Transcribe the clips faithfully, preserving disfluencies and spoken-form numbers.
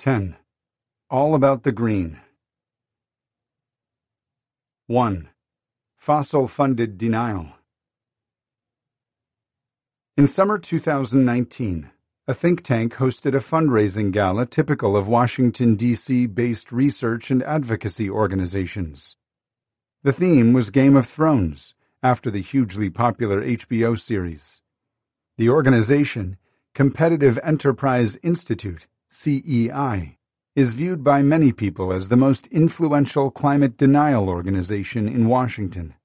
ten. All about the green. one. Fossil-funded denial. In summer two thousand nineteen, a think tank hosted a fundraising gala typical of Washington, D C-based research and advocacy organizations. The theme was Game of Thrones, after the hugely popular H B O series. The organization, Competitive Enterprise Institute, C E I, is viewed by many people as the most influential climate denial organization in Washington.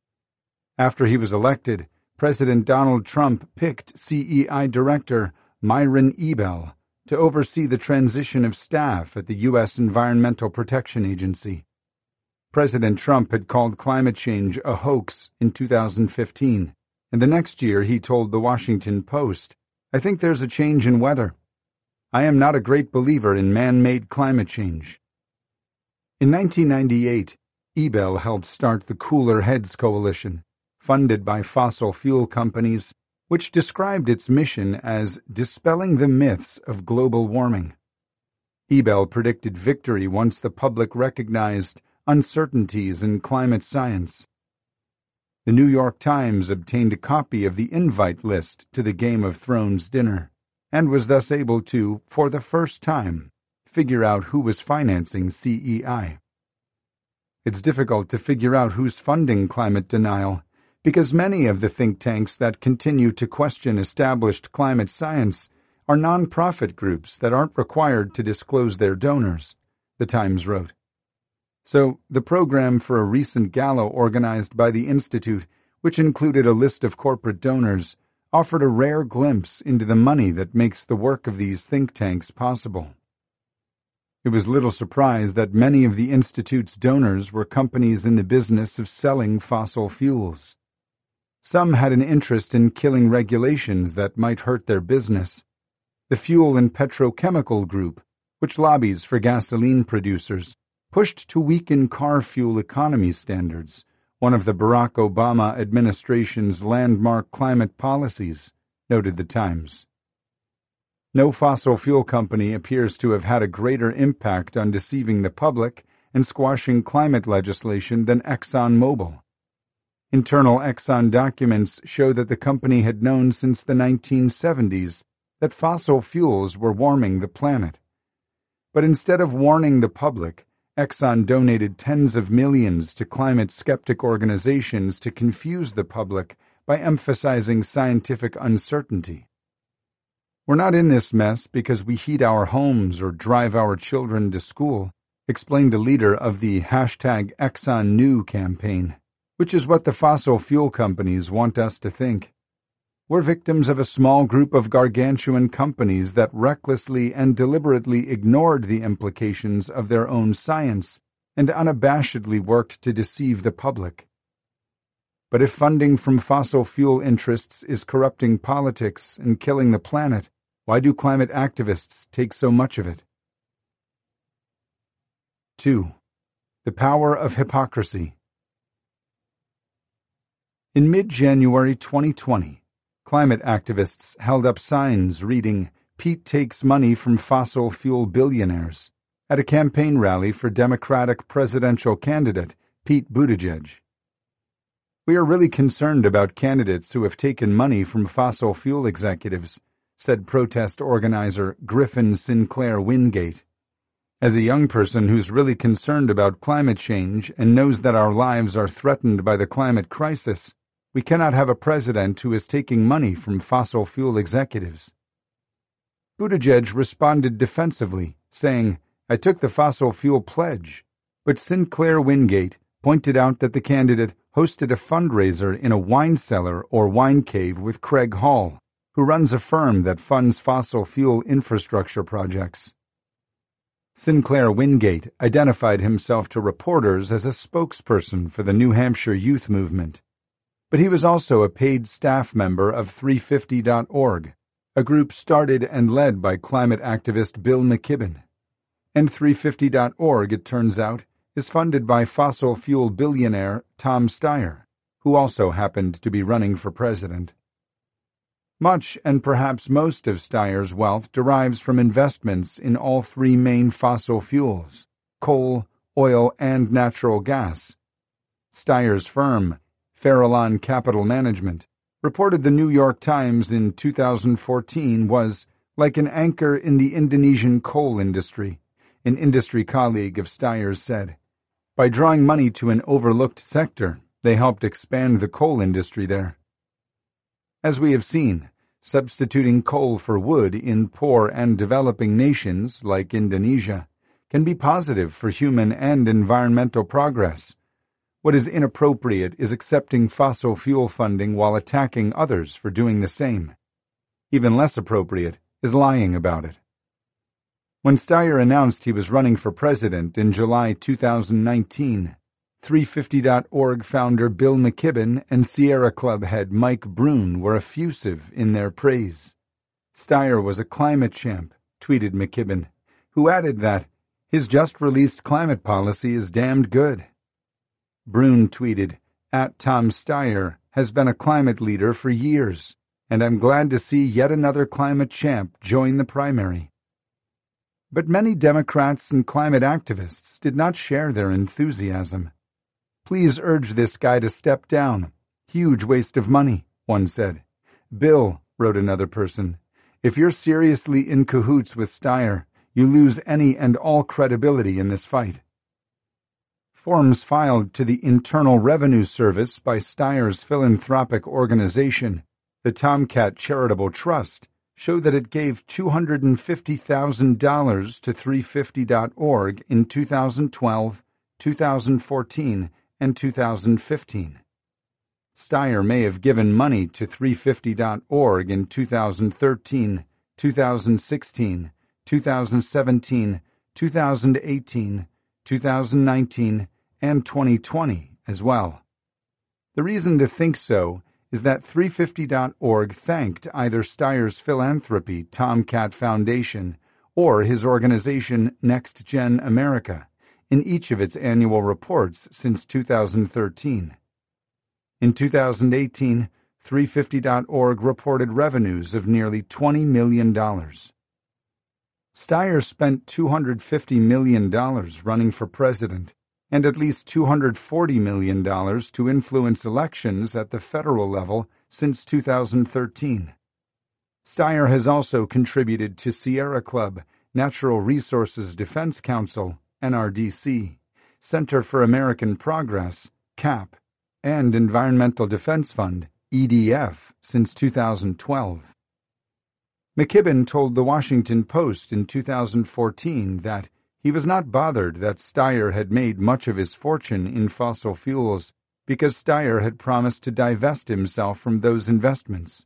After he was elected, President Donald Trump picked C E I Director Myron Ebell to oversee the transition of staff at the U S Environmental Protection Agency. President Trump had called climate change a hoax in two thousand fifteen, and the next year he told the Washington Post, "I think there's a change in weather. I am not a great believer in man-made climate change." In nineteen ninety-eight, Ebell helped start the Cooler Heads Coalition, funded by fossil fuel companies, which described its mission as dispelling the myths of global warming. Ebell predicted victory once the public recognized uncertainties in climate science. The New York Times obtained a copy of the invite list to the Game of Thrones dinner, and was thus able to, for the first time, figure out who was financing C E I. It's difficult to figure out who's funding climate denial, because many of the think tanks that continue to question established climate science are non-profit groups that aren't required to disclose their donors, the Times wrote. So, the program for a recent gala organized by the Institute, which included a list of corporate donors, offered a rare glimpse into the money that makes the work of these think tanks possible. It was little surprise that many of the Institute's donors were companies in the business of selling fossil fuels. Some had an interest in killing regulations that might hurt their business. The Fuel and Petrochemical Group, which lobbies for gasoline producers, pushed to weaken car fuel economy standards, one of the Barack Obama administration's landmark climate policies, noted the Times. No fossil fuel company appears to have had a greater impact on deceiving the public and squashing climate legislation than ExxonMobil. Internal Exxon documents show that the company had known since the nineteen seventies that fossil fuels were warming the planet. But instead of warning the public, Exxon donated tens of millions to climate-skeptic organizations to confuse the public by emphasizing scientific uncertainty. "We're not in this mess because we heat our homes or drive our children to school," explained a leader of the hashtag ExxonNew campaign, which is what the fossil fuel companies want us to think. "We're victims of a small group of gargantuan companies that recklessly and deliberately ignored the implications of their own science and unabashedly worked to deceive the public." But if funding from fossil fuel interests is corrupting politics and killing the planet, why do climate activists take so much of it? two. The power of hypocrisy. In mid-January twenty twenty, climate activists held up signs reading, "Pete takes money from fossil fuel billionaires," at a campaign rally for Democratic presidential candidate Pete Buttigieg. "We are really concerned about candidates who have taken money from fossil fuel executives," said protest organizer Griffin Sinclair Wingate. "As a young person who's really concerned about climate change and knows that our lives are threatened by the climate crisis, we cannot have a president who is taking money from fossil fuel executives." Buttigieg responded defensively, saying, "I took the fossil fuel pledge," but Sinclair Wingate pointed out that the candidate hosted a fundraiser in a wine cellar or wine cave with Craig Hall, who runs a firm that funds fossil fuel infrastructure projects. Sinclair Wingate identified himself to reporters as a spokesperson for the New Hampshire youth movement. But he was also a paid staff member of three fifty dot org, a group started and led by climate activist Bill McKibben. And three fifty dot org, it turns out, is funded by fossil fuel billionaire Tom Steyer, who also happened to be running for president. Much and perhaps most of Steyer's wealth derives from investments in all three main fossil fuels, coal, oil, and natural gas. Steyer's firm, Farallon Capital Management, reported the New York Times in two thousand fourteen was like an anchor in the Indonesian coal industry. An industry colleague of Steyer's said, "By drawing money to an overlooked sector, they helped expand the coal industry there." As we have seen, substituting coal for wood in poor and developing nations like Indonesia can be positive for human and environmental progress. What is inappropriate is accepting fossil fuel funding while attacking others for doing the same. Even less appropriate is lying about it. When Steyer announced he was running for president in July two thousand nineteen, three fifty dot org founder Bill McKibben and Sierra Club head Mike Brune were effusive in their praise. Steyer was a climate champ, tweeted McKibben, who added that his just-released climate policy is damned good. Brune tweeted, "At Tom Steyer has been a climate leader for years, and I'm glad to see yet another climate champ join the primary." But many Democrats and climate activists did not share their enthusiasm. "Please urge this guy to step down. Huge waste of money," one said. "Bill," wrote another person, "if you're seriously in cahoots with Steyer, you lose any and all credibility in this fight." Forms filed to the Internal Revenue Service by Steyer's philanthropic organization, the Tomcat Charitable Trust, show that it gave two hundred fifty thousand dollars to three fifty dot org in two thousand twelve, two thousand fourteen, and two thousand fifteen. Steyer may have given money to three fifty dot org in two thousand thirteen, two thousand sixteen, two thousand seventeen, two thousand eighteen, two thousand nineteen, and twenty twenty as well. The reason to think so is that three fifty dot org thanked either Steyer's philanthropy Tomcat Foundation or his organization Next Gen America in each of its annual reports since two thousand thirteen. In two thousand eighteen, three fifty dot org reported revenues of nearly twenty million dollars. Steyer spent two hundred fifty million dollars running for president and at least two hundred forty million dollars to influence elections at the federal level since two thousand thirteen. Steyer has also contributed to Sierra Club, Natural Resources Defense Council, N R D C, Center for American Progress, C A P, and Environmental Defense Fund, E D F, since two thousand twelve. McKibben told The Washington Post in two thousand fourteen that he was not bothered that Steyer had made much of his fortune in fossil fuels because Steyer had promised to divest himself from those investments.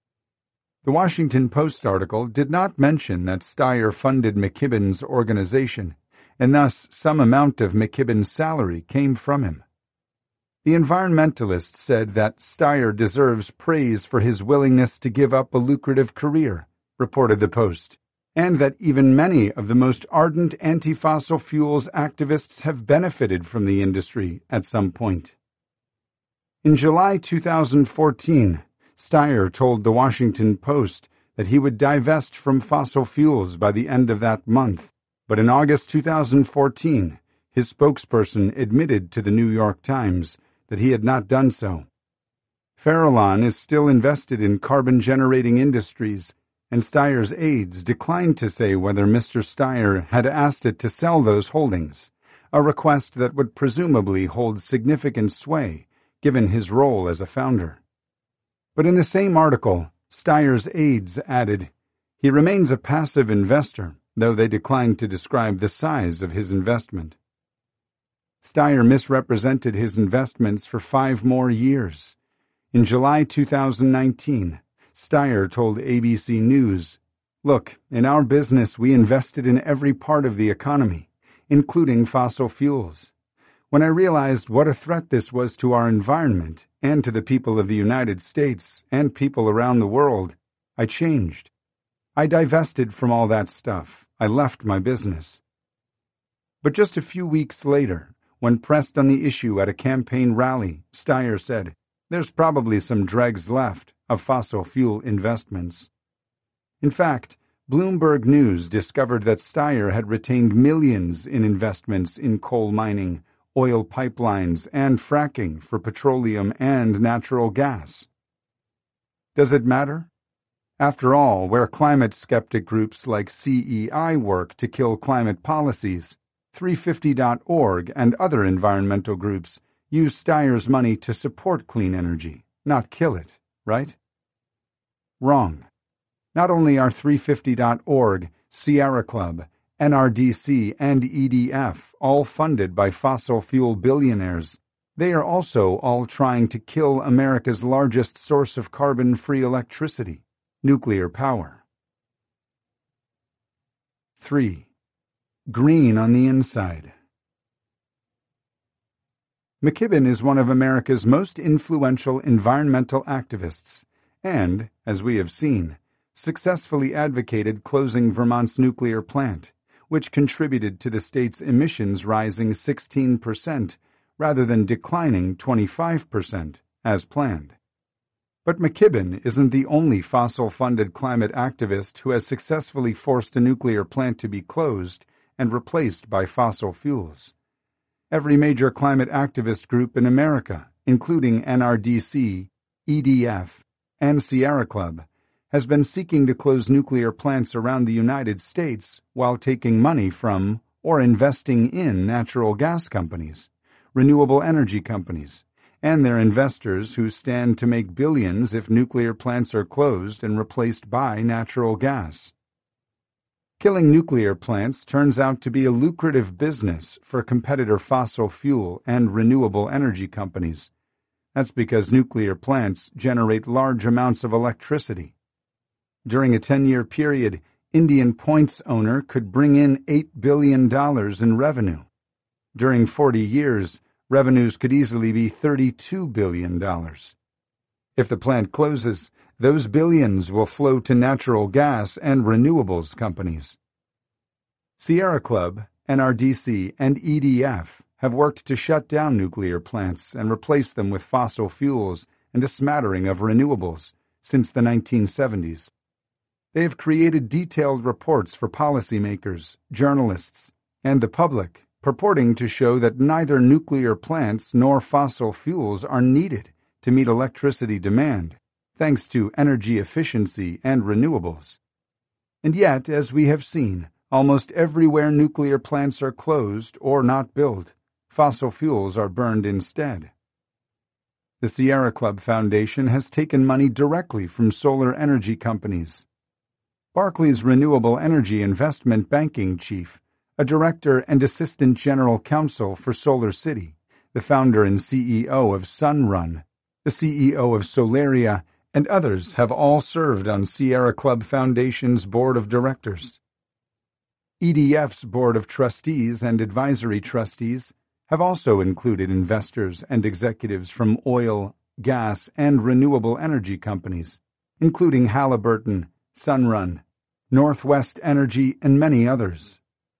The Washington Post article did not mention that Steyer funded McKibben's organization, and thus some amount of McKibben's salary came from him. The environmentalist said that Steyer deserves praise for his willingness to give up a lucrative career, reported the Post, and that even many of the most ardent anti-fossil fuels activists have benefited from the industry at some point. In July two thousand fourteen, Steyer told The Washington Post that he would divest from fossil fuels by the end of that month, but in August two thousand fourteen, his spokesperson admitted to the New York Times that he had not done so. Farallon is still invested in carbon-generating industries, and Steyer's aides declined to say whether Mister Steyer had asked it to sell those holdings, a request that would presumably hold significant sway given his role as a founder. But in the same article, Steyer's aides added, he remains a passive investor, though they declined to describe the size of his investment. Steyer misrepresented his investments for five more years. In July two thousand nineteen, Steyer told A B C News, "Look, in our business we invested in every part of the economy, including fossil fuels. When I realized what a threat this was to our environment and to the people of the United States and people around the world, I changed. I divested from all that stuff. I left my business." But just a few weeks later, when pressed on the issue at a campaign rally, Steyer said, "There's probably some dregs left, of fossil fuel investments. In fact, Bloomberg News discovered that Steyer had retained millions in investments in coal mining, oil pipelines, and fracking for petroleum and natural gas. Does it matter? After all, where climate skeptic groups like C E I work to kill climate policies, three fifty dot org and other environmental groups use Steyer's money to support clean energy, not kill it, right? Wrong. Not only are three fifty dot org, Sierra Club, N R D C, and E D F all funded by fossil fuel billionaires, they are also all trying to kill America's largest source of carbon-free electricity, nuclear power. three. Green on the inside. McKibben is one of America's most influential environmental activists and, as we have seen, successfully advocated closing Vermont's nuclear plant, which contributed to the state's emissions rising sixteen percent rather than declining twenty-five percent, as planned. But McKibben isn't the only fossil-funded climate activist who has successfully forced a nuclear plant to be closed and replaced by fossil fuels. Every major climate activist group in America, including N R D C, E D F, and Sierra Club, has been seeking to close nuclear plants around the United States while taking money from or investing in natural gas companies, renewable energy companies, and their investors who stand to make billions if nuclear plants are closed and replaced by natural gas. Killing nuclear plants turns out to be a lucrative business for competitor fossil fuel and renewable energy companies. That's because nuclear plants generate large amounts of electricity. During a ten-year period, Indian Point's owner could bring in eight billion dollars in revenue. During forty years, revenues could easily be thirty-two billion dollars. If the plant closes, those billions will flow to natural gas and renewables companies. Sierra Club, N R D C, and E D F have worked to shut down nuclear plants and replace them with fossil fuels and a smattering of renewables since the nineteen seventies. They have created detailed reports for policymakers, journalists, and the public, purporting to show that neither nuclear plants nor fossil fuels are needed to meet electricity demand, thanks to energy efficiency and renewables. And yet, as we have seen, almost everywhere nuclear plants are closed or not built, fossil fuels are burned instead. The Sierra Club Foundation has taken money directly from solar energy companies. Barclays Renewable Energy Investment Banking Chief, a director and assistant general counsel for Solar City, the founder and C E O of Sunrun, the C E O of Solaria, and others have all served on Sierra Club Foundation's board of directors. E D F's board of trustees and advisory trustees have also included investors and executives from oil, gas, and renewable energy companies, including Halliburton, Sunrun, Northwest Energy, and many others.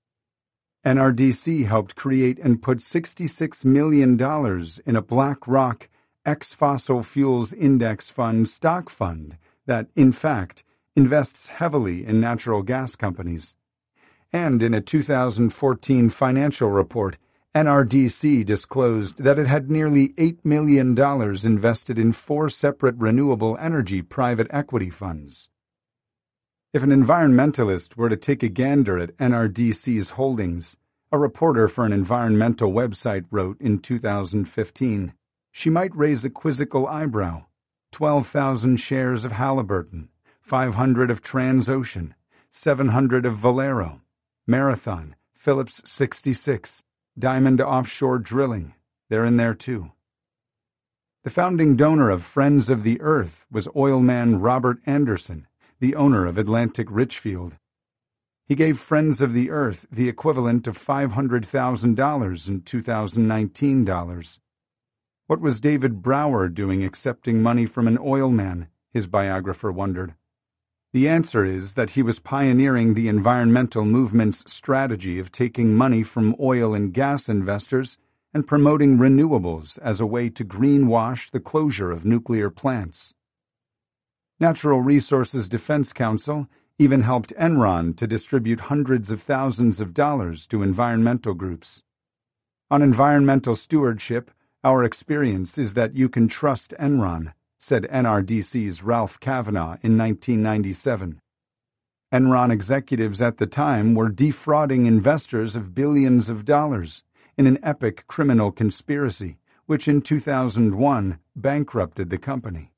N R D C helped create and put sixty-six million dollars in a BlackRock ex-fossil fuels index fund stock fund that, in fact, invests heavily in natural gas companies. And in a two thousand fourteen financial report, N R D C disclosed that it had nearly eight million dollars invested in four separate renewable energy private equity funds. If an environmentalist were to take a gander at N R D C's holdings, a reporter for an environmental website wrote in two thousand fifteen, she might raise a quizzical eyebrow. twelve thousand shares of Halliburton, five hundred of Transocean, seven hundred of Valero, Marathon, Phillips sixty-six, Diamond Offshore Drilling, they're in there too. The founding donor of Friends of the Earth was oilman Robert Anderson, the owner of Atlantic Richfield. He gave Friends of the Earth the equivalent of five hundred thousand dollars in two thousand nineteen dollars. What was David Brower doing accepting money from an oilman, his biographer wondered. The answer is that he was pioneering the environmental movement's strategy of taking money from oil and gas investors and promoting renewables as a way to greenwash the closure of nuclear plants. Natural Resources Defense Council even helped Enron to distribute hundreds of thousands of dollars to environmental groups. On environmental stewardship, our experience is that you can trust Enron, said N R D C's Ralph Kavanaugh in nineteen ninety-seven. Enron executives at the time were defrauding investors of billions of dollars in an epic criminal conspiracy, which in two thousand one bankrupted the company.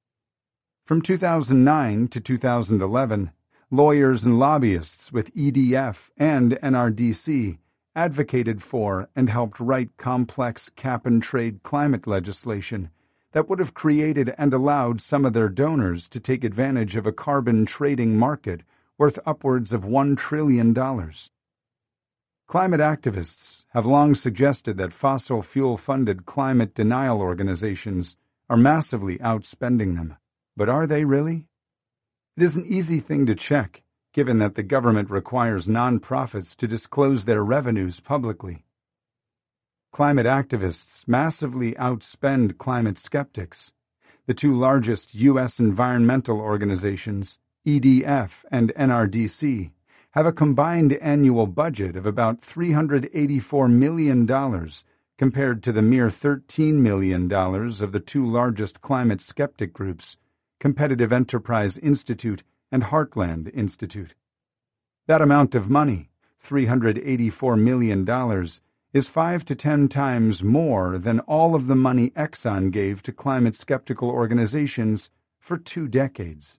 From two thousand nine to two thousand eleven, lawyers and lobbyists with E D F and N R D C advocated for and helped write complex cap-and-trade climate legislation that would have created and allowed some of their donors to take advantage of a carbon trading market worth upwards of one trillion dollars. Climate activists have long suggested that fossil fuel-funded climate denial organizations are massively outspending them. But are they really? It is an easy thing to check, given that the government requires nonprofits to disclose their revenues publicly. Climate activists massively outspend climate skeptics. The two largest U S environmental organizations, E D F and N R D C, have a combined annual budget of about three hundred eighty-four million dollars compared to the mere thirteen million dollars of the two largest climate skeptic groups, Competitive Enterprise Institute and Heartland Institute. That amount of money, three hundred eighty-four million dollars, is five to ten times more than all of the money Exxon gave to climate-skeptical organizations for two decades.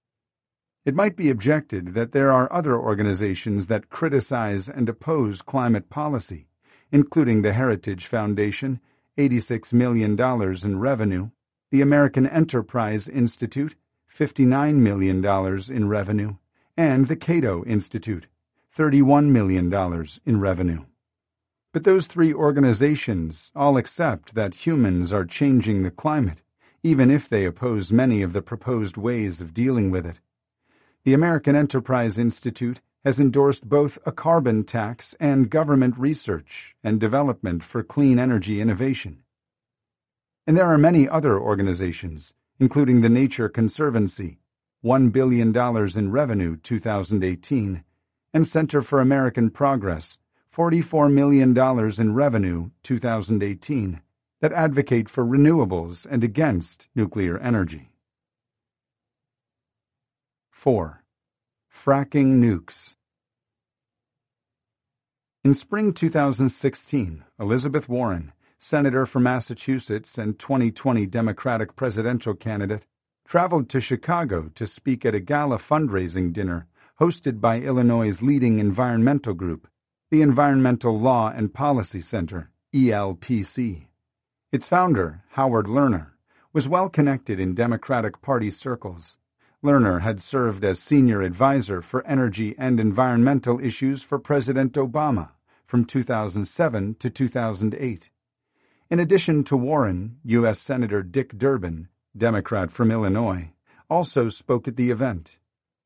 It might be objected that there are other organizations that criticize and oppose climate policy, including the Heritage Foundation, eighty-six million dollars in revenue, the American Enterprise Institute, fifty-nine million dollars in revenue, and the Cato Institute, thirty-one million dollars in revenue. But those three organizations all accept that humans are changing the climate, even if they oppose many of the proposed ways of dealing with it. The American Enterprise Institute has endorsed both a carbon tax and government research and development for clean energy innovation. And there are many other organizations, including the Nature Conservancy, one billion dollars in revenue two thousand eighteen, and Center for American Progress, forty-four million dollars in revenue two thousand eighteen, that advocate for renewables and against nuclear energy. four. Fracking nukes. In spring two thousand sixteen, Elizabeth Warren, Senator for Massachusetts and twenty twenty Democratic presidential candidate, traveled to Chicago to speak at a gala fundraising dinner hosted by Illinois' leading environmental group, the Environmental Law and Policy Center, E L P C. Its founder, Howard Lerner, was well connected in Democratic Party circles. Lerner had served as senior advisor for energy and environmental issues for President Obama from two thousand seven to two thousand eight. In addition to Warren, U S Senator Dick Durbin, Democrat from Illinois, also spoke at the event.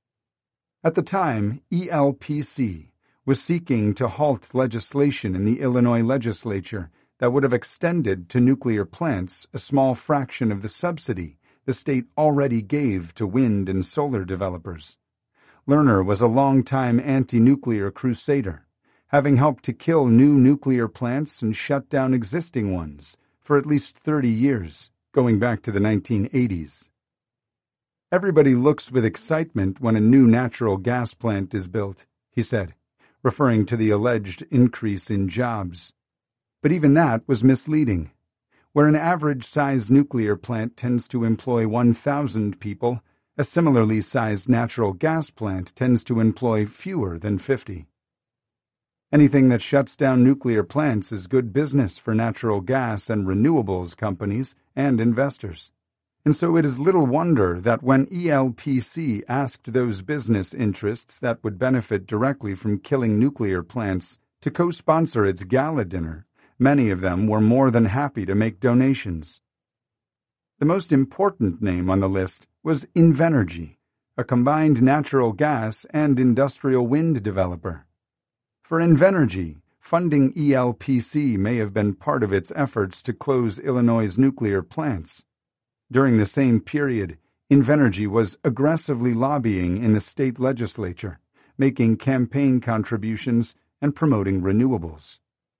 At the time, E L P C was seeking to halt legislation in the Illinois legislature that would have extended to nuclear plants a small fraction of the subsidy the state already gave to wind and solar developers. Lerner was a longtime anti-nuclear crusader, having helped to kill new nuclear plants and shut down existing ones for at least thirty years, going back to the nineteen eighties. Everybody looks with excitement when a new natural gas plant is built, he said, referring to the alleged increase in jobs. But even that was misleading. Where an average-sized nuclear plant tends to employ one thousand people, a similarly sized natural gas plant tends to employ fewer than fifty. Anything that shuts down nuclear plants is good business for natural gas and renewables companies and investors. And so it is little wonder that when E L P C asked those business interests that would benefit directly from killing nuclear plants to co-sponsor its gala dinner, many of them were more than happy to make donations. The most important name on the list was Invenergy, a combined natural gas and industrial wind developer. For Invenergy, funding E L P C may have been part of its efforts to close Illinois' nuclear plants. During the same period, Invenergy was aggressively lobbying in the state legislature, making campaign contributions and promoting renewables.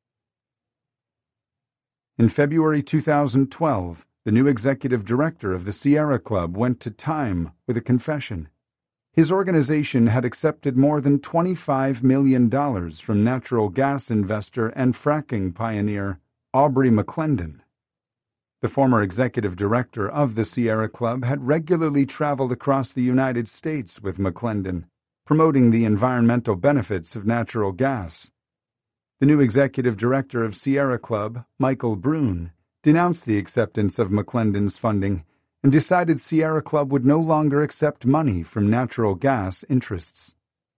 In February two thousand twelve, the new executive director of the Sierra Club went to Time with a confession. His organization had accepted more than twenty-five million dollars from natural gas investor and fracking pioneer Aubrey McClendon. The former executive director of the Sierra Club had regularly traveled across the United States with McClendon, promoting the environmental benefits of natural gas. The new executive director of Sierra Club, Michael Brune, denounced the acceptance of McClendon's funding and decided Sierra Club would no longer accept money from natural gas interests.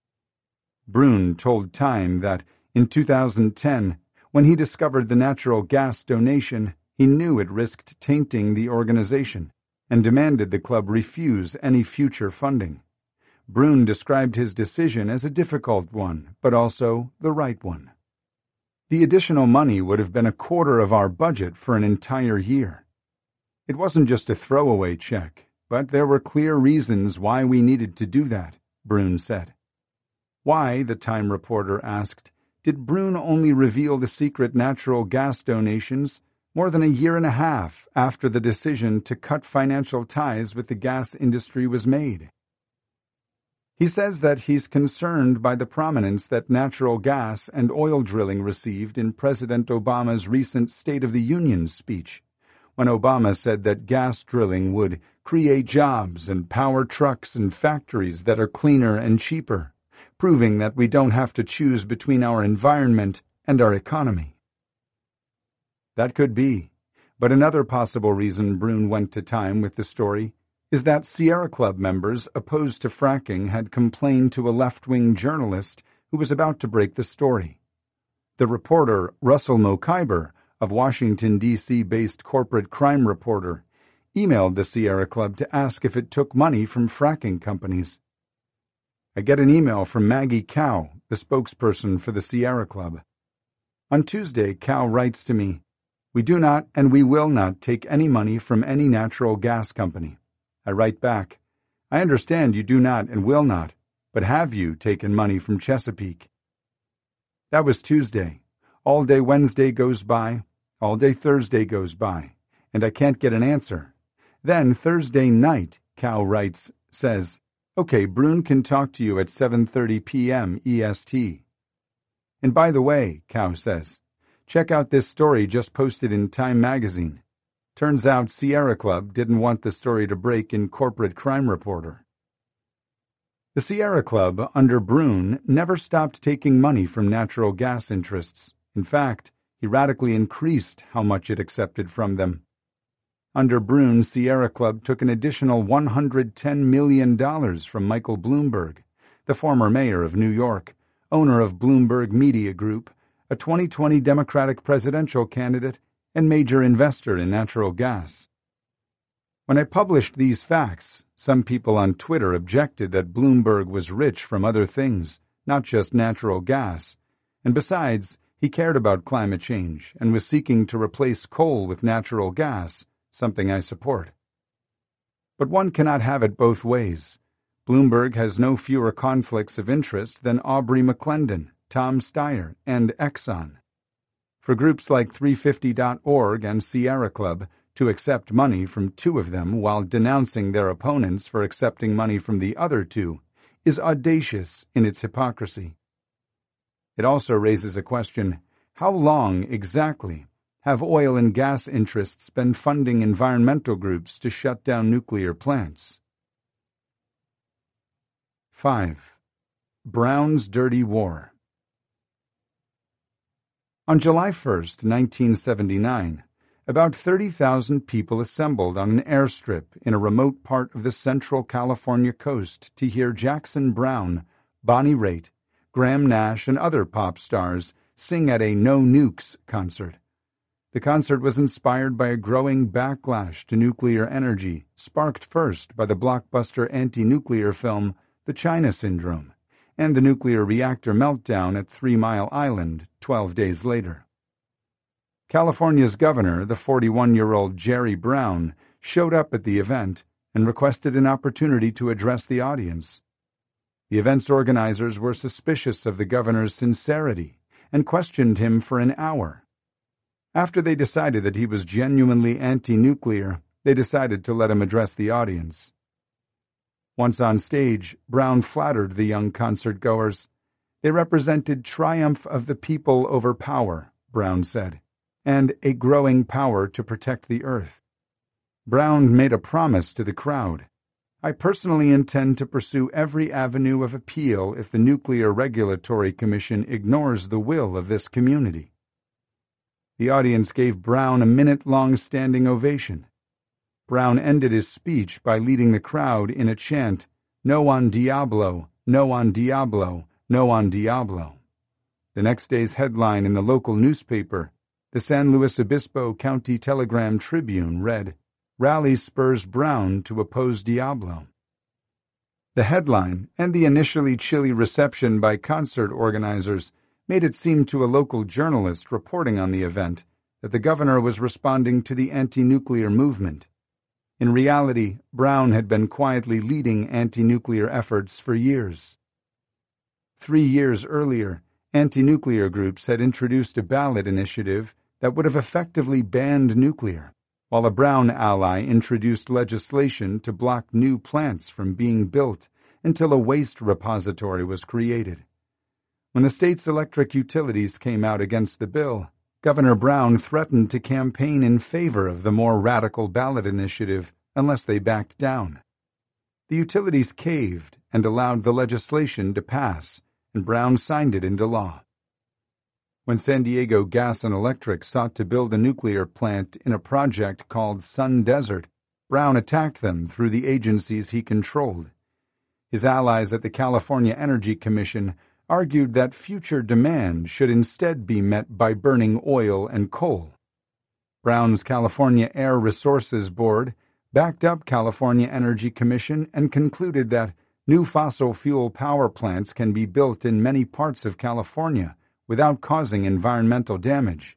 Brune told Time that in two thousand ten, when he discovered the natural gas donation, he knew it risked tainting the organization and demanded the club refuse any future funding. Brune described his decision as a difficult one, but also the right one. The additional money would have been a quarter of our budget for an entire year. It wasn't just a throwaway check, but there were clear reasons why we needed to do that, Brune said. Why, the Time reporter asked, did Brune only reveal the secret natural gas donations more than a year and a half after the decision to cut financial ties with the gas industry was made? He says that he's concerned by the prominence that natural gas and oil drilling received in President Obama's recent State of the Union speech, when Obama said that gas drilling would create jobs and power trucks and factories that are cleaner and cheaper, proving that we don't have to choose between our environment and our economy. That could be, but another possible reason Brune went to Time with the story is that Sierra Club members opposed to fracking had complained to a left-wing journalist who was about to break the story. The reporter Russell Mokhiber, of Washington, D C-based Corporate Crime Reporter, emailed the Sierra Club to ask if it took money from fracking companies. I get an email from Maggie Cow, the spokesperson for the Sierra Club. On Tuesday, Cow writes to me, "We do not and we will not take any money from any natural gas company." I write back, "I understand you do not and will not, but have you taken money from Chesapeake?" That was Tuesday. All day Wednesday goes by, all day Thursday goes by, and I can't get an answer. Then Thursday night, Cow writes, says, "Okay, Brune can talk to you at seven thirty p.m. E S T. And by the way, Cow says, check out this story just posted in Time magazine. Turns out Sierra Club didn't want the story to break in Corporate Crime Reporter. The Sierra Club, under Brune, never stopped taking money from natural gas interests. In fact, he radically increased how much it accepted from them. Under Brune, Sierra Club took an additional one hundred ten million dollars from Michael Bloomberg, the former mayor of New York, owner of Bloomberg Media Group, a twenty twenty Democratic presidential candidate, and major investor in natural gas. When I published these facts, some people on Twitter objected that Bloomberg was rich from other things, not just natural gas, and besides, he cared about climate change and was seeking to replace coal with natural gas, something I support. But one cannot have it both ways. Bloomberg has no fewer conflicts of interest than Aubrey McClendon, Tom Steyer, and Exxon. For groups like three fifty dot org and Sierra Club to accept money from two of them while denouncing their opponents for accepting money from the other two is audacious in its hypocrisy. It also raises a question: how long exactly have oil and gas interests been funding environmental groups to shut down nuclear plants? five. Brown's Dirty War. On July first, nineteen seventy-nine, about thirty thousand people assembled on an airstrip in a remote part of the central California coast to hear Jackson Browne, Bonnie Raitt, Graham Nash, and other pop stars sing at a No Nukes concert. The concert was inspired by a growing backlash to nuclear energy, sparked first by the blockbuster anti-nuclear film The China Syndrome, and the nuclear reactor meltdown at Three Mile Island twelve days later. California's governor, the forty-one-year-old Jerry Brown, showed up at the event and requested an opportunity to address the audience. The event's organizers were suspicious of the governor's sincerity and questioned him for an hour. After they decided that he was genuinely anti-nuclear, they decided to let him address the audience. Once on stage, Brown flattered the young concert-goers. They represented triumph of the people over power, Brown said, and a growing power to protect the earth. Brown made a promise to the crowd. I personally intend to pursue every avenue of appeal if the Nuclear Regulatory Commission ignores the will of this community. The audience gave Brown a minute-long standing ovation. Brown ended his speech by leading the crowd in a chant, "No on Diablo, no on Diablo, no on Diablo." The next day's headline in the local newspaper, the San Luis Obispo County Telegram Tribune, read, "Rally spurs Brown to oppose Diablo." The headline and the initially chilly reception by concert organizers made it seem to a local journalist reporting on the event that the governor was responding to the anti-nuclear movement. In reality, Brown had been quietly leading anti-nuclear efforts for years. Three years earlier, anti-nuclear groups had introduced a ballot initiative that would have effectively banned nuclear, while a Brown ally introduced legislation to block new plants from being built until a waste repository was created. When the state's electric utilities came out against the bill, Governor Brown threatened to campaign in favor of the more radical ballot initiative unless they backed down. The utilities caved and allowed the legislation to pass, and Brown signed it into law. When San Diego Gas and Electric sought to build a nuclear plant in a project called Sun Desert, Brown attacked them through the agencies he controlled. His allies at the California Energy Commission argued that future demand should instead be met by burning oil and coal. Brown's California Air Resources Board backed up California Energy Commission and concluded that new fossil fuel power plants can be built in many parts of California without causing environmental damage.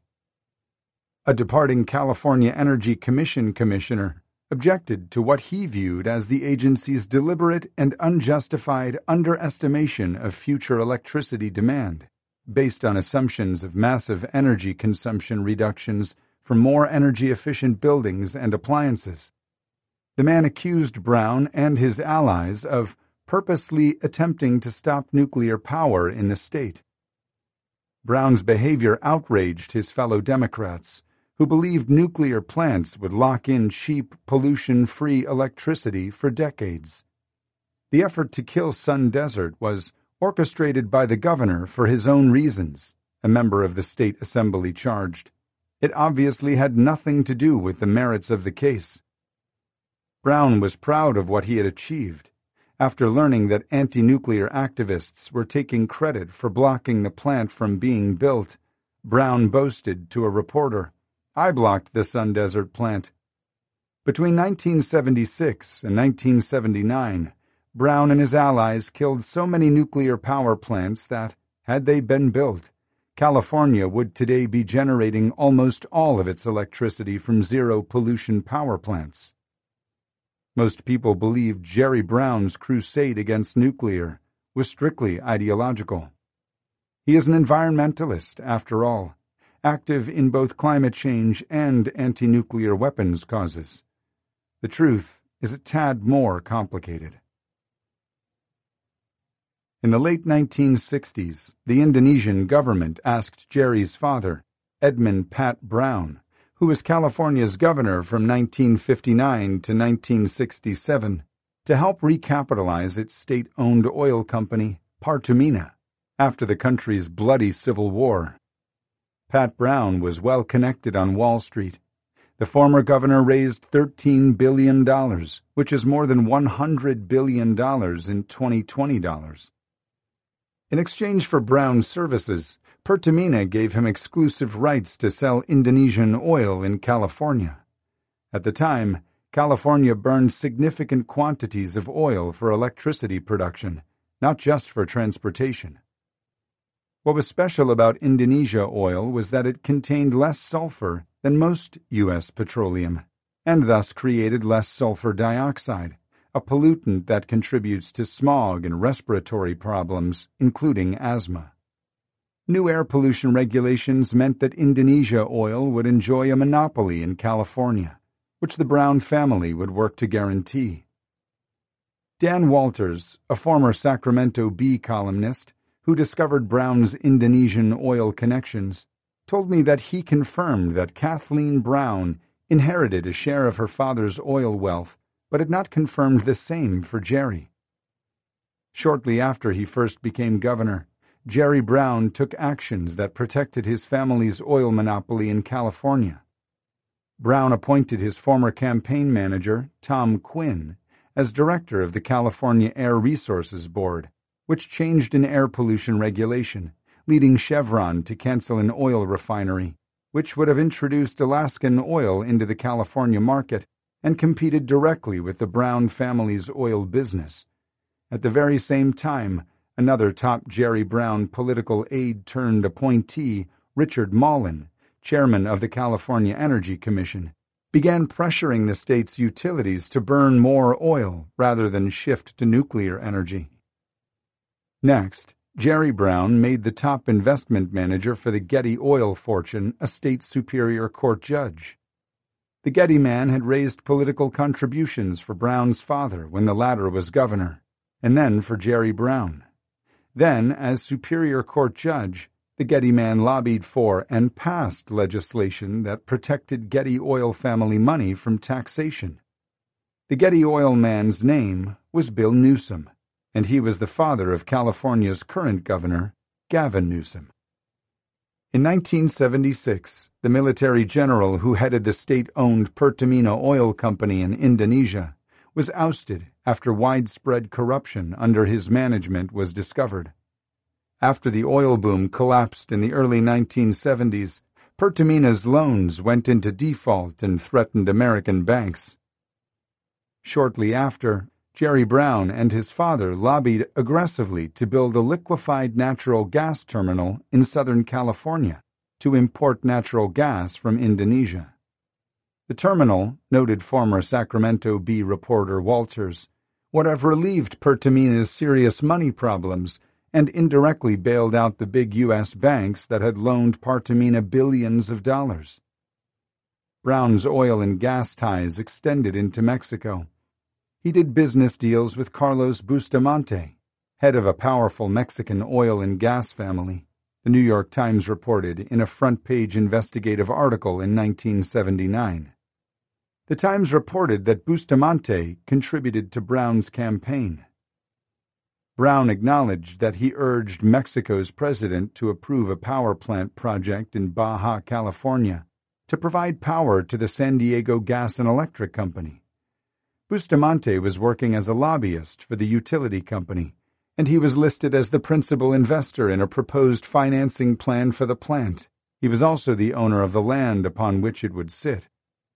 A departing California Energy Commission commissioner objected to what he viewed as the agency's deliberate and unjustified underestimation of future electricity demand, based on assumptions of massive energy consumption reductions from more energy-efficient buildings and appliances. The man accused Brown and his allies of purposely attempting to stop nuclear power in the state. Brown's behavior outraged his fellow Democrats, who believed nuclear plants would lock in cheap, pollution-free electricity for decades. The effort to kill Sun Desert was orchestrated by the governor for his own reasons, a member of the state assembly charged. It obviously had nothing to do with the merits of the case. Brown was proud of what he had achieved. After learning that anti-nuclear activists were taking credit for blocking the plant from being built, Brown boasted to a reporter, "I blocked the Sun Desert plant." Between nineteen seventy-six and nineteen seventy-nine, Brown and his allies killed so many nuclear power plants that, had they been built, California would today be generating almost all of its electricity from zero-pollution power plants. Most people believed Jerry Brown's crusade against nuclear was strictly ideological. He is an environmentalist, after all, active in both climate change and anti-nuclear weapons causes. The truth is a tad more complicated. In the late nineteen sixties, the Indonesian government asked Jerry's father, Edmund Pat Brown, who was California's governor from nineteen fifty-nine to nineteen sixty-seven, to help recapitalize its state-owned oil company, Pertamina, after the country's bloody civil war. Pat Brown was well connected on Wall Street. The former governor raised thirteen billion dollars, which is more than one hundred billion dollars in twenty twenty dollars. In exchange for Brown's services, Pertamina gave him exclusive rights to sell Indonesian oil in California. At the time, California burned significant quantities of oil for electricity production, not just for transportation. What was special about Indonesia oil was that it contained less sulfur than most U S petroleum, and thus created less sulfur dioxide, a pollutant that contributes to smog and respiratory problems, including asthma. New air pollution regulations meant that Indonesia Oil would enjoy a monopoly in California, which the Brown family would work to guarantee. Dan Walters, a former Sacramento Bee columnist who discovered Brown's Indonesian oil connections, told me that he confirmed that Kathleen Brown inherited a share of her father's oil wealth, but had not confirmed the same for Jerry. Shortly after he first became governor, Jerry Brown took actions that protected his family's oil monopoly in California. Brown appointed his former campaign manager, Tom Quinn, as director of the California Air Resources Board, which changed an air pollution regulation, leading Chevron to cancel an oil refinery, which would have introduced Alaskan oil into the California market and competed directly with the Brown family's oil business. At the very same time, another top Jerry Brown political aide-turned-appointee, Richard Mullen, chairman of the California Energy Commission, began pressuring the state's utilities to burn more oil rather than shift to nuclear energy. Next, Jerry Brown made the top investment manager for the Getty oil fortune a state superior court judge. The Getty man had raised political contributions for Brown's father when the latter was governor, and then for Jerry Brown. Then, as Superior Court judge, the Getty man lobbied for and passed legislation that protected Getty oil family money from taxation. The Getty oil man's name was Bill Newsom, and he was the father of California's current governor, Gavin Newsom. In nineteen seventy-six, the military general who headed the state-owned Pertamina Oil Company in Indonesia was ousted after widespread corruption under his management was discovered. After the oil boom collapsed in the early nineteen seventies, Pertamina's loans went into default and threatened American banks. Shortly after, Jerry Brown and his father lobbied aggressively to build a liquefied natural gas terminal in Southern California to import natural gas from Indonesia. The terminal, noted former Sacramento Bee reporter Walters, would have relieved Pertamina's serious money problems and indirectly bailed out the big U S banks that had loaned Pertamina billions of dollars. Brown's oil and gas ties extended into Mexico. He did business deals with Carlos Bustamante, head of a powerful Mexican oil and gas family, the New York Times reported in a front-page investigative article in nineteen seventy-nine. The Times reported that Bustamante contributed to Brown's campaign. Brown acknowledged that he urged Mexico's president to approve a power plant project in Baja California to provide power to the San Diego Gas and Electric Company. Bustamante was working as a lobbyist for the utility company, and he was listed as the principal investor in a proposed financing plan for the plant. He was also the owner of the land upon which it would sit.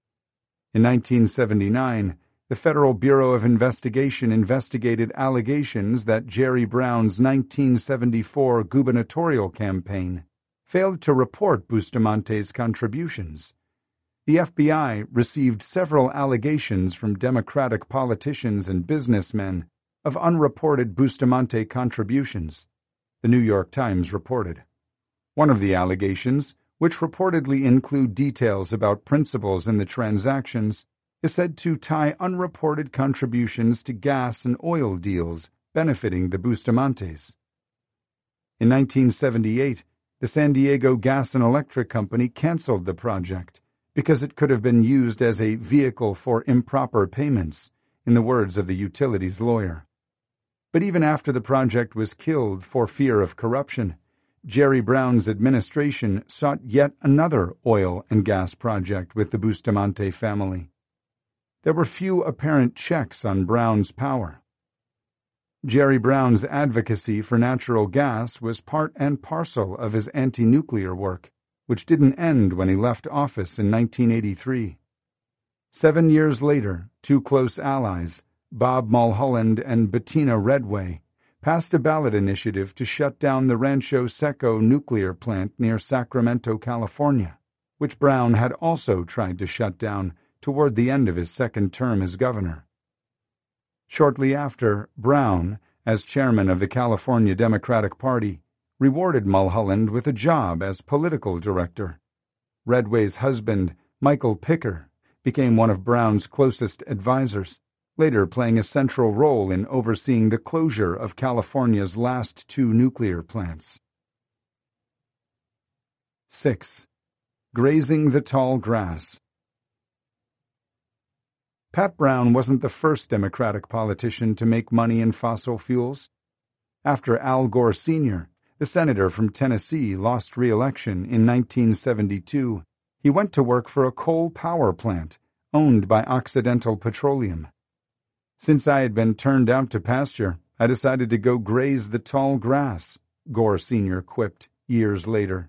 In nineteen seventy-nine, the Federal Bureau of Investigation investigated allegations that Jerry Brown's nineteen seventy-four gubernatorial campaign failed to report Bustamante's contributions. The F B I received several allegations from Democratic politicians and businessmen of unreported Bustamante contributions, the New York Times reported. One of the allegations, which reportedly include details about principals in the transactions, is said to tie unreported contributions to gas and oil deals benefiting the Bustamantes. In nineteen seventy-eight, the San Diego Gas and Electric Company canceled the project because it could have been used as a vehicle for improper payments, in the words of the utilities lawyer. But even after the project was killed for fear of corruption, Jerry Brown's administration sought yet another oil and gas project with the Bustamante family. There were few apparent checks on Brown's power. Jerry Brown's advocacy for natural gas was part and parcel of his anti-nuclear work, which didn't end when he left office in nineteen eighty-three. Seven years later, two close allies, Bob Mulholland and Bettina Redway, passed a ballot initiative to shut down the Rancho Seco nuclear plant near Sacramento, California, which Brown had also tried to shut down toward the end of his second term as governor. Shortly after, Brown, as chairman of the California Democratic Party, rewarded Mulholland with a job as political director. Redway's husband, Michael Picker, became one of Brown's closest advisors, later playing a central role in overseeing the closure of California's last two nuclear plants. six. Grazing the tall grass. Pat Brown wasn't the first Democratic politician to make money in fossil fuels. After Al Gore Senior, the senator from Tennessee, lost re-election in nineteen seventy-two, he went to work for a coal power plant owned by Occidental Petroleum. "Since I had been turned out to pasture, I decided to go graze the tall grass," Gore Senior quipped years later.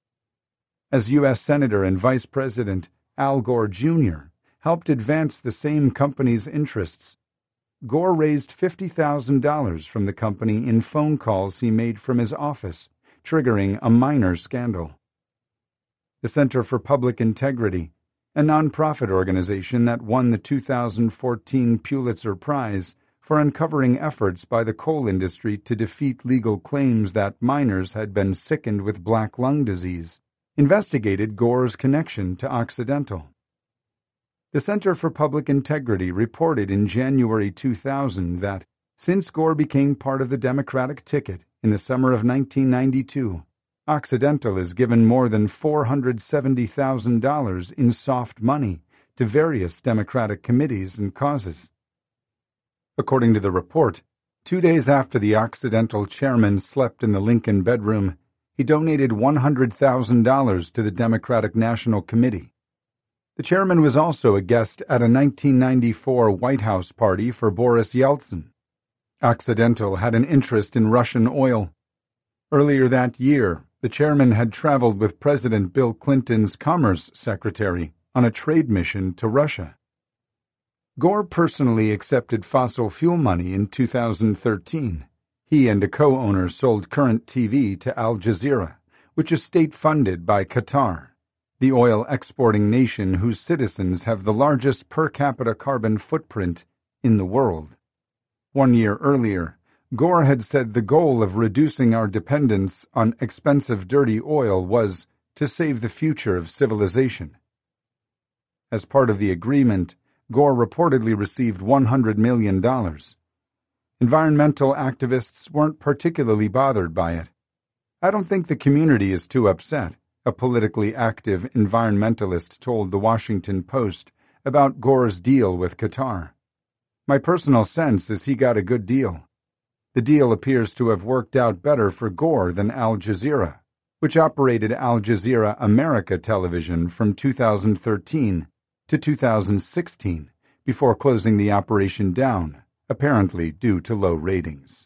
As U S Senator and Vice President, Al Gore Junior helped advance the same company's interests. Gore raised fifty thousand dollars from the company in phone calls he made from his office, triggering a minor scandal. The Center for Public Integrity, a nonprofit organization that won the two thousand fourteen Pulitzer Prize for uncovering efforts by the coal industry to defeat legal claims that miners had been sickened with black lung disease, investigated Gore's connection to Occidental. The Center for Public Integrity reported in January two thousand that, since Gore became part of the Democratic ticket in the summer of nineteen ninety-two, Occidental has given more than four hundred seventy thousand dollars in soft money to various Democratic committees and causes. According to the report, two days after the Occidental chairman slept in the Lincoln bedroom, he donated one hundred thousand dollars to the Democratic National Committee. The chairman was also a guest at a nineteen ninety-four White House party for Boris Yeltsin. Occidental had an interest in Russian oil. Earlier that year, the chairman had traveled with President Bill Clinton's Commerce Secretary on a trade mission to Russia. Gore personally accepted fossil fuel money in two thousand thirteen. He and a co-owner sold Current T V to Al Jazeera, which is state-funded by Qatar, the oil-exporting nation whose citizens have the largest per capita carbon footprint in the world. One year earlier, Gore had said the goal of reducing our dependence on expensive dirty oil was to save the future of civilization. As part of the agreement, Gore reportedly received one hundred million dollars. Environmental activists weren't particularly bothered by it. "I don't think the community is too upset," a politically active environmentalist told the Washington Post about Gore's deal with Qatar. "My personal sense is he got a good deal." The deal appears to have worked out better for Gore than Al Jazeera, which operated Al Jazeera America television from two thousand thirteen to two thousand sixteen before closing the operation down, apparently due to low ratings.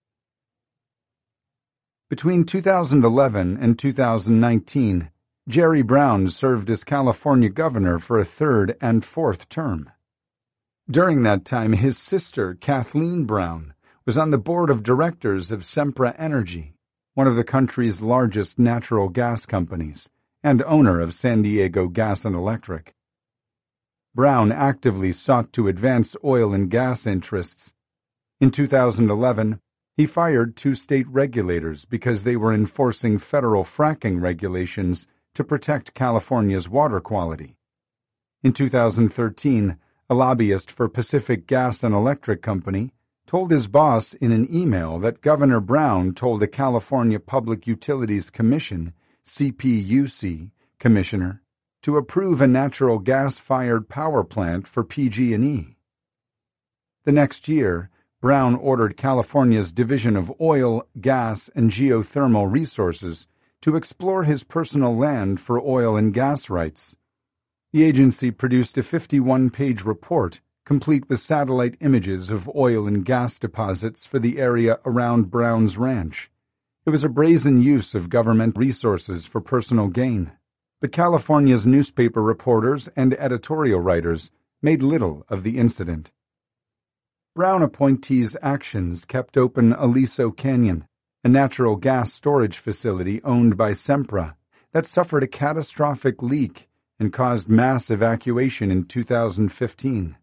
Between two thousand eleven and two thousand nineteen, Jerry Brown served as California governor for a third and fourth term. During that time, his sister, Kathleen Brown, was on the board of directors of Sempra Energy, one of the country's largest natural gas companies, and owner of San Diego Gas and Electric. Brown actively sought to advance oil and gas interests. In two thousand eleven, he fired two state regulators because they were enforcing federal fracking regulations to protect California's water quality. In two thousand thirteen, a lobbyist for Pacific Gas and Electric Company told his boss in an email that Governor Brown told a California Public Utilities Commission, C P U C, commissioner to approve a natural gas-fired power plant for P G and E. The next year, Brown ordered California's Division of Oil, Gas, and Geothermal Resources to explore his personal land for oil and gas rights. The agency produced a fifty-one page report, complete with satellite images of oil and gas deposits for the area around Brown's ranch. It was a brazen use of government resources for personal gain, but California's newspaper reporters and editorial writers made little of the incident. Brown appointees' actions kept open Aliso Canyon, a natural gas storage facility owned by Sempra that suffered a catastrophic leak and caused mass evacuation in two thousand fifteen.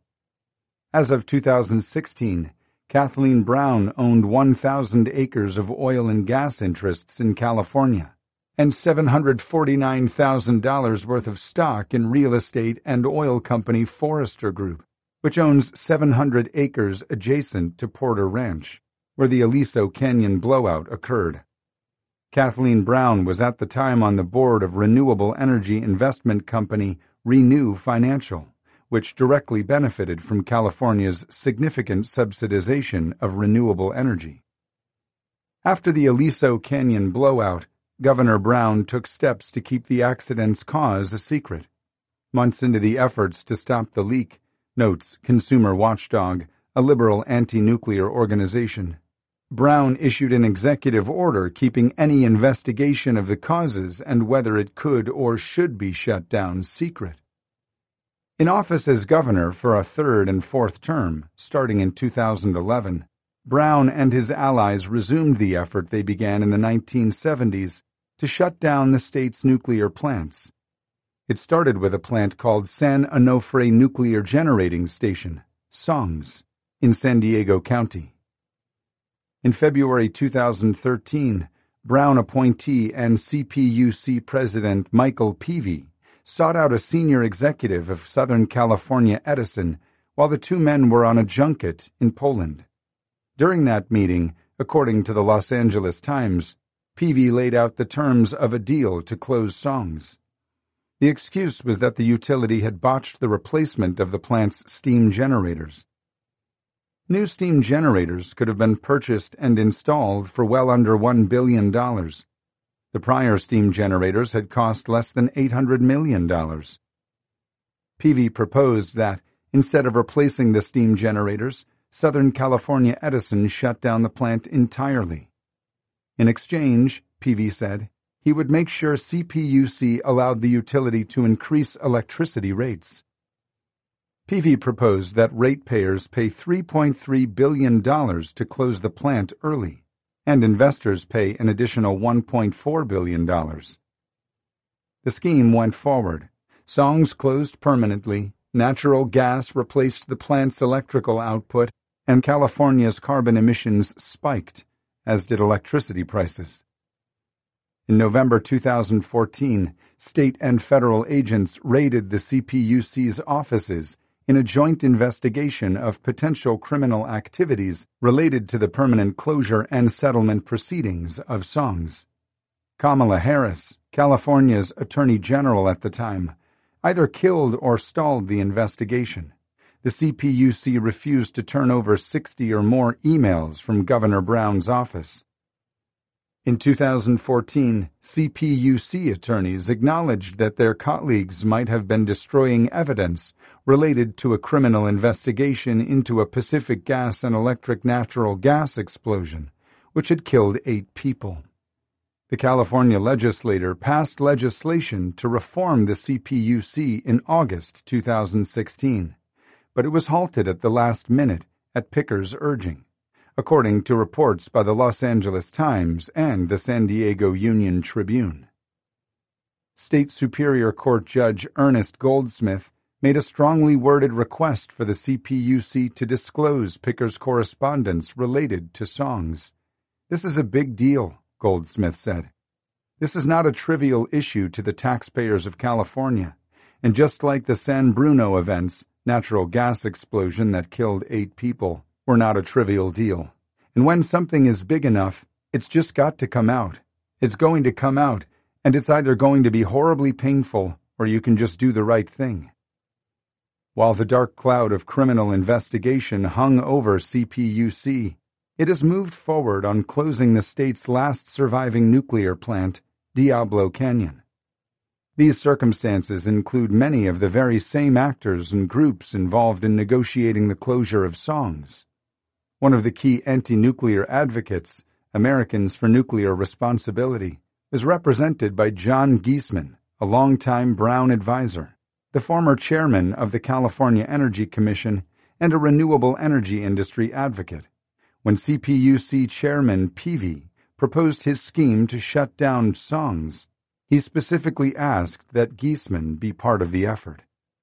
As of two thousand sixteen, Kathleen Brown owned one thousand acres of oil and gas interests in California and seven hundred forty-nine thousand dollars worth of stock in real estate and oil company Forrester Group, which owns seven hundred acres adjacent to Porter Ranch, where the Aliso Canyon blowout occurred. Kathleen Brown was at the time on the board of renewable energy investment company Renew Financial, which directly benefited from California's significant subsidization of renewable energy. After the Aliso Canyon blowout, Governor Brown took steps to keep the accident's cause a secret. Months into the efforts to stop the leak, notes Consumer Watchdog, a liberal anti-nuclear organization, Brown issued an executive order keeping any investigation of the causes and whether it could or should be shut down secret. In office as governor for a third and fourth term, starting in two thousand eleven, Brown and his allies resumed the effort they began in the nineteen seventies to shut down the state's nuclear plants. It started with a plant called San Onofre Nuclear Generating Station, SONGS, in San Diego County. In February two thousand thirteen, Brown appointee and C P U C President Michael Peavy sought out a senior executive of Southern California Edison while the two men were on a junket in Poland. During that meeting, according to the Los Angeles Times, Peavy laid out the terms of a deal to close SONGS. The excuse was that the utility had botched the replacement of the plant's steam generators. New steam generators could have been purchased and installed for well under one billion dollars. The prior steam generators had cost less than eight hundred million dollars. Peavy proposed that, instead of replacing the steam generators, Southern California Edison shut down the plant entirely. In exchange, Peavy said, he would make sure C P U C allowed the utility to increase electricity rates. Peavy proposed that ratepayers pay three point three billion dollars to close the plant early, and investors pay an additional one point four billion dollars. The scheme went forward. SONGS closed permanently, natural gas replaced the plant's electrical output, and California's carbon emissions spiked, as did electricity prices. In November two thousand fourteen, state and federal agents raided the C P U C's offices in a joint investigation of potential criminal activities related to the permanent closure and settlement proceedings of SONGS. Kamala Harris, California's Attorney General at the time, either killed or stalled the investigation. The C P U C refused to turn over sixty or more emails from Governor Brown's office. In two thousand fourteen, C P U C attorneys acknowledged that their colleagues might have been destroying evidence related to a criminal investigation into a Pacific Gas and Electric natural gas explosion, which had killed eight people. The California legislature passed legislation to reform the C P U C in August two thousand sixteen, but it was halted at the last minute at Picker's urging, according to reports by the Los Angeles Times and the San Diego Union Tribune. State Superior Court Judge Ernest Goldsmith made a strongly worded request for the C P U C to disclose Picker's correspondence related to SONGS. This is a big deal, Goldsmith said. This is not a trivial issue to the taxpayers of California, and just like the San Bruno events, natural gas explosion that killed eight people, were not a trivial deal. And when something is big enough, it's just got to come out. It's going to come out, and it's either going to be horribly painful or you can just do the right thing. While the dark cloud of criminal investigation hung over C P U C, it has moved forward on closing the state's last surviving nuclear plant, Diablo Canyon. These circumstances include many of the very same actors and groups involved in negotiating the closure of SONGS. One of the key anti-nuclear advocates, Americans for Nuclear Responsibility, is represented by John Giesman, a longtime Brown advisor, the former chairman of the California Energy Commission, and a renewable energy industry advocate, when C P U C Chairman Peavy proposed his scheme to shut down SONGS. He specifically asked that Giesmann be part of the effort.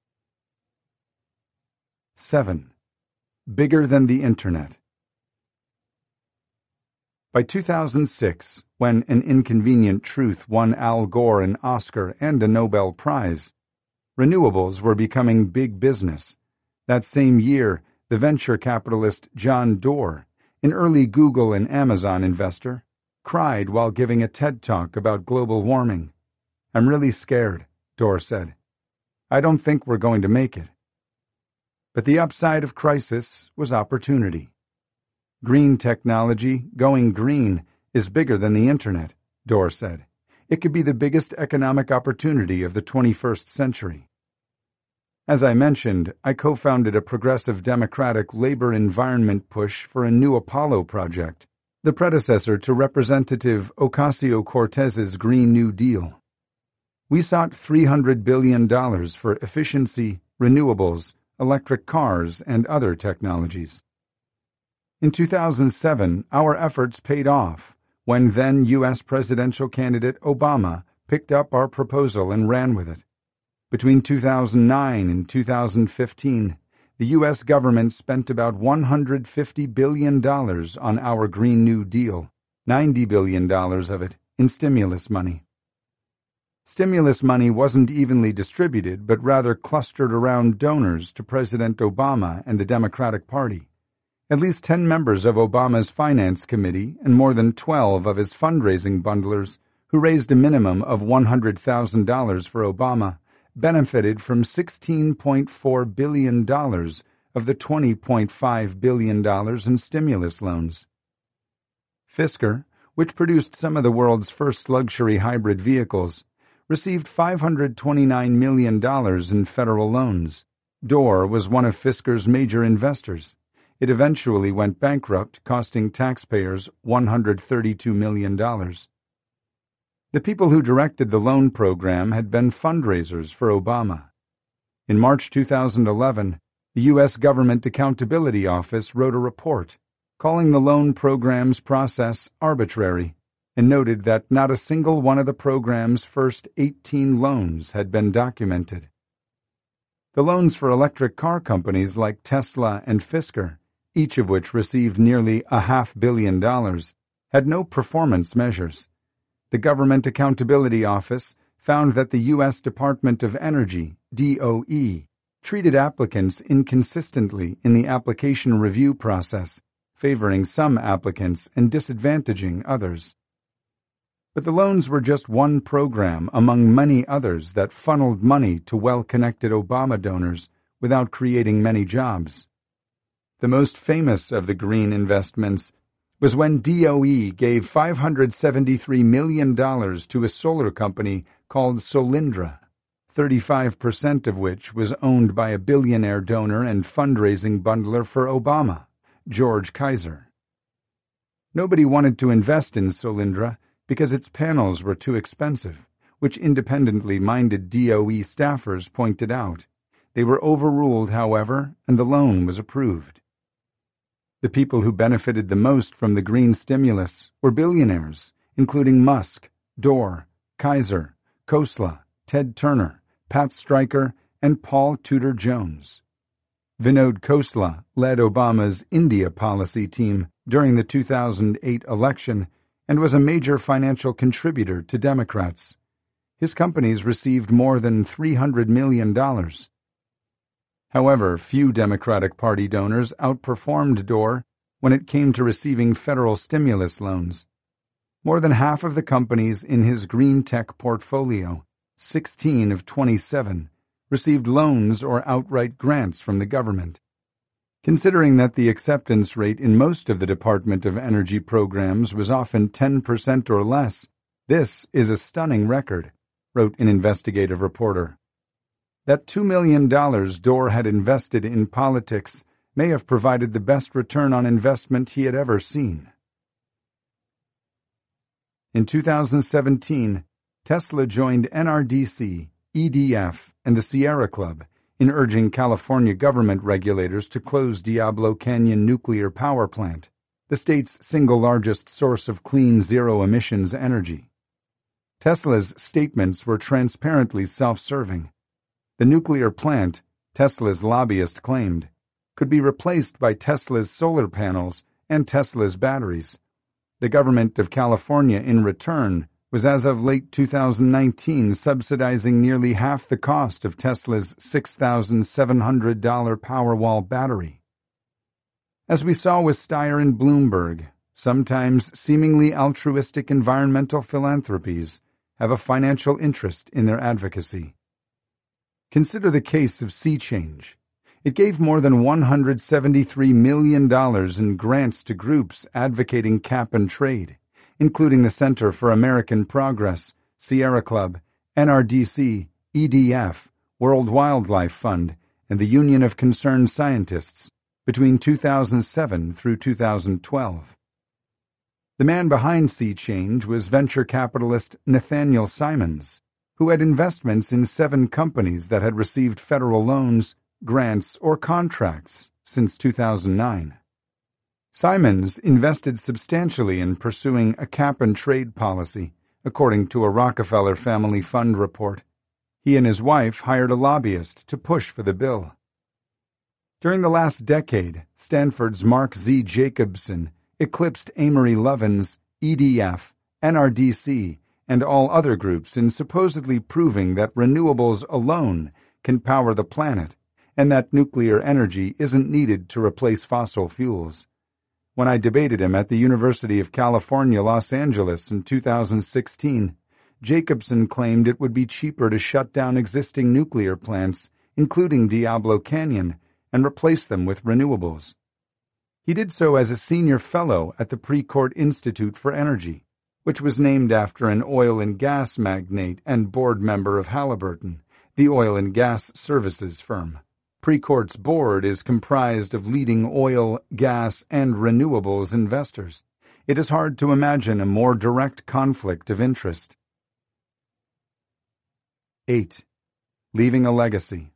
seven. Bigger than the Internet. By two thousand six, when An Inconvenient Truth won Al Gore an Oscar and a Nobel Prize, renewables were becoming big business. That same year, the venture capitalist John Doerr, an early Google and Amazon investor, cried while giving a TED Talk about global warming. "I'm really scared," Doerr said. "I don't think we're going to make it." But the upside of crisis was opportunity. Green technology, going green, is bigger than the Internet, Doerr said. It could be the biggest economic opportunity of the twenty-first century. As I mentioned, I co-founded a progressive democratic labor environment push for a new Apollo project, the predecessor to Representative Ocasio-Cortez's Green New Deal. We sought three hundred billion dollars for efficiency, renewables, electric cars, and other technologies. In two thousand seven, our efforts paid off when then U S presidential candidate Obama picked up our proposal and ran with it. Between two thousand nine and two thousand fifteen, the U S government spent about one hundred fifty billion dollars on our Green New Deal, ninety billion dollars of it in stimulus money. Stimulus money wasn't evenly distributed, but rather clustered around donors to President Obama and the Democratic Party. At least ten members of Obama's Finance Committee and more than twelve of his fundraising bundlers, who raised a minimum of one hundred thousand dollars for Obama, benefited from sixteen point four billion dollars of the twenty point five billion dollars in stimulus loans. Fisker, which produced some of the world's first luxury hybrid vehicles, received five hundred twenty-nine million dollars in federal loans. Doerr was one of Fisker's major investors. It eventually went bankrupt, costing taxpayers one hundred thirty-two million dollars. The people who directed the loan program had been fundraisers for Obama. In March two thousand eleven, the U S Government Accountability Office wrote a report calling the loan program's process arbitrary and noted that not a single one of the program's first eighteen loans had been documented. The loans for electric car companies like Tesla and Fisker, each of which received nearly a half billion dollars, had no performance measures. The Government Accountability Office found that the U S Department of Energy, D O E, treated applicants inconsistently in the application review process, favoring some applicants and disadvantaging others. But the loans were just one program among many others that funneled money to well-connected Obama donors without creating many jobs. The most famous of the green investments was when D O E gave five hundred seventy-three million dollars to a solar company called Solyndra, thirty-five percent of which was owned by a billionaire donor and fundraising bundler for Obama, George Kaiser. Nobody wanted to invest in Solyndra because its panels were too expensive, which independently minded D O E staffers pointed out. They were overruled, however, and the loan was approved. The people who benefited the most from the green stimulus were billionaires, including Musk, Doerr, Kaiser, Khosla, Ted Turner, Pat Stryker, and Paul Tudor Jones. Vinod Khosla led Obama's India policy team during the two thousand eight election and was a major financial contributor to Democrats. His companies received more than three hundred million dollars. However, few Democratic Party donors outperformed Doerr when it came to receiving federal stimulus loans. More than half of the companies in his green tech portfolio, sixteen of twenty-seven, received loans or outright grants from the government. Considering that the acceptance rate in most of the Department of Energy programs was often ten percent or less, this is a stunning record, wrote an investigative reporter. That two million dollars Doerr had invested in politics may have provided the best return on investment he had ever seen. In two thousand seventeen, Tesla joined N R D C, E D F, and the Sierra Club in urging California government regulators to close Diablo Canyon Nuclear Power Plant, the state's single largest source of clean zero-emissions energy. Tesla's statements were transparently self-serving. The nuclear plant, Tesla's lobbyist claimed, could be replaced by Tesla's solar panels and Tesla's batteries. The government of California, in return, was as of late two thousand nineteen subsidizing nearly half the cost of Tesla's six thousand seven hundred dollars Powerwall battery. As we saw with Steyer and Bloomberg, sometimes seemingly altruistic environmental philanthropies have a financial interest in their advocacy. Consider the case of Sea Change. It gave more than one hundred seventy-three million dollars in grants to groups advocating cap and trade, including the Center for American Progress, Sierra Club, N R D C, E D F, World Wildlife Fund, and the Union of Concerned Scientists, between two thousand seven through two thousand twelve. The man behind Sea Change was venture capitalist Nathaniel Simons, who had investments in seven companies that had received federal loans, grants, or contracts since two thousand nine. Simons invested substantially in pursuing a cap-and-trade policy, according to a Rockefeller Family Fund report. He and his wife hired a lobbyist to push for the bill. During the last decade, Stanford's Mark Z. Jacobson eclipsed Amory Lovin's E D F, N R D C, and all other groups in supposedly proving that renewables alone can power the planet and that nuclear energy isn't needed to replace fossil fuels. When I debated him at the University of California, Los Angeles in two thousand sixteen, Jacobson claimed it would be cheaper to shut down existing nuclear plants, including Diablo Canyon, and replace them with renewables. He did so as a senior fellow at the Precourt Institute for Energy, which was named after an oil and gas magnate and board member of Halliburton, the oil and gas services firm. Precourt's board is comprised of leading oil, gas, and renewables investors. It is hard to imagine a more direct conflict of interest. eight. Leaving a legacy.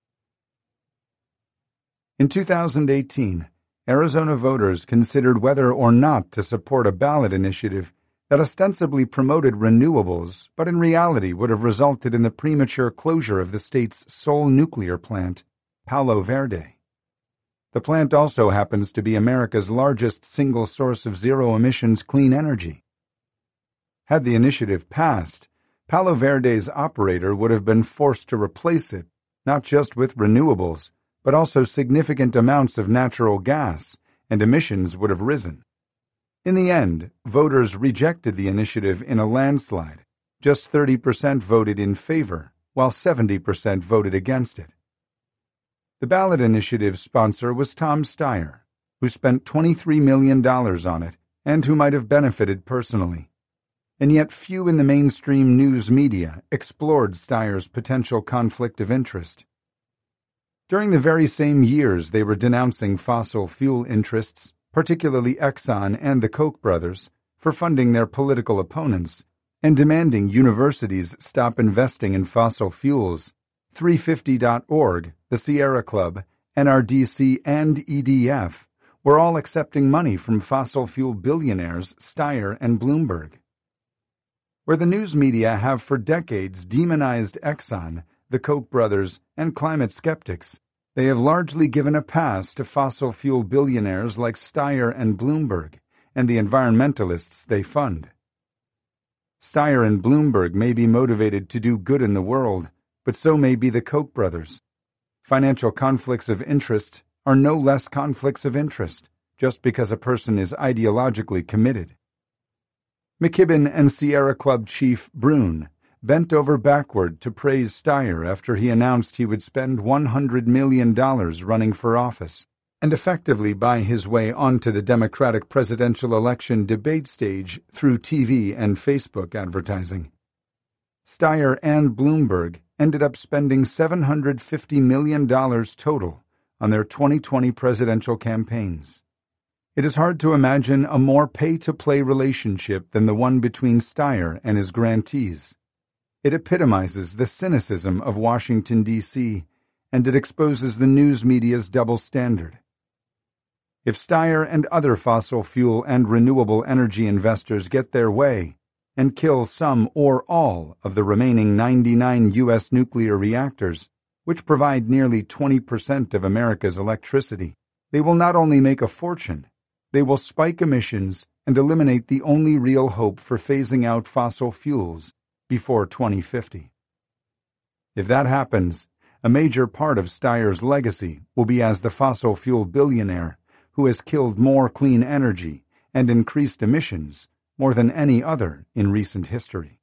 In two thousand eighteen, Arizona voters considered whether or not to support a ballot initiative that ostensibly promoted renewables, but in reality would have resulted in the premature closure of the state's sole nuclear plant, Palo Verde. The plant also happens to be America's largest single source of zero-emissions clean energy. Had the initiative passed, Palo Verde's operator would have been forced to replace it, not just with renewables, but also significant amounts of natural gas, and emissions would have risen. In the end, voters rejected the initiative in a landslide. Just thirty percent voted in favor, while seventy percent voted against it. The ballot initiative's sponsor was Tom Steyer, who spent twenty-three million dollars on it and who might have benefited personally. And yet few in the mainstream news media explored Steyer's potential conflict of interest. During the very same years they were denouncing fossil fuel interests, particularly Exxon and the Koch brothers, for funding their political opponents, and demanding universities stop investing in fossil fuels. three fifty dot org, the Sierra Club, N R D C, and E D F were all accepting money from fossil fuel billionaires Steyer and Bloomberg. Where the news media have for decades demonized Exxon, the Koch brothers, and climate skeptics, they have largely given a pass to fossil fuel billionaires like Steyer and Bloomberg and the environmentalists they fund. Steyer and Bloomberg may be motivated to do good in the world, but so may be the Koch brothers. Financial conflicts of interest are no less conflicts of interest, just because a person is ideologically committed. McKibben and Sierra Club chief Brune bent over backward to praise Steyer after he announced he would spend one hundred million dollars running for office, and effectively buy his way onto the Democratic presidential election debate stage through T V and Facebook advertising. Steyer and Bloomberg ended up spending seven hundred fifty million dollars total on their twenty twenty presidential campaigns. It is hard to imagine a more pay-to-play relationship than the one between Steyer and his grantees. It epitomizes the cynicism of Washington, D C, and it exposes the news media's double standard. If Steyer and other fossil fuel and renewable energy investors get their way, and kill some or all of the remaining ninety-nine U S nuclear reactors, which provide nearly twenty percent of America's electricity, they will not only make a fortune, they will spike emissions and eliminate the only real hope for phasing out fossil fuels before twenty fifty. If that happens, a major part of Steyer's legacy will be as the fossil fuel billionaire who has killed more clean energy and increased emissions more than any other in recent history.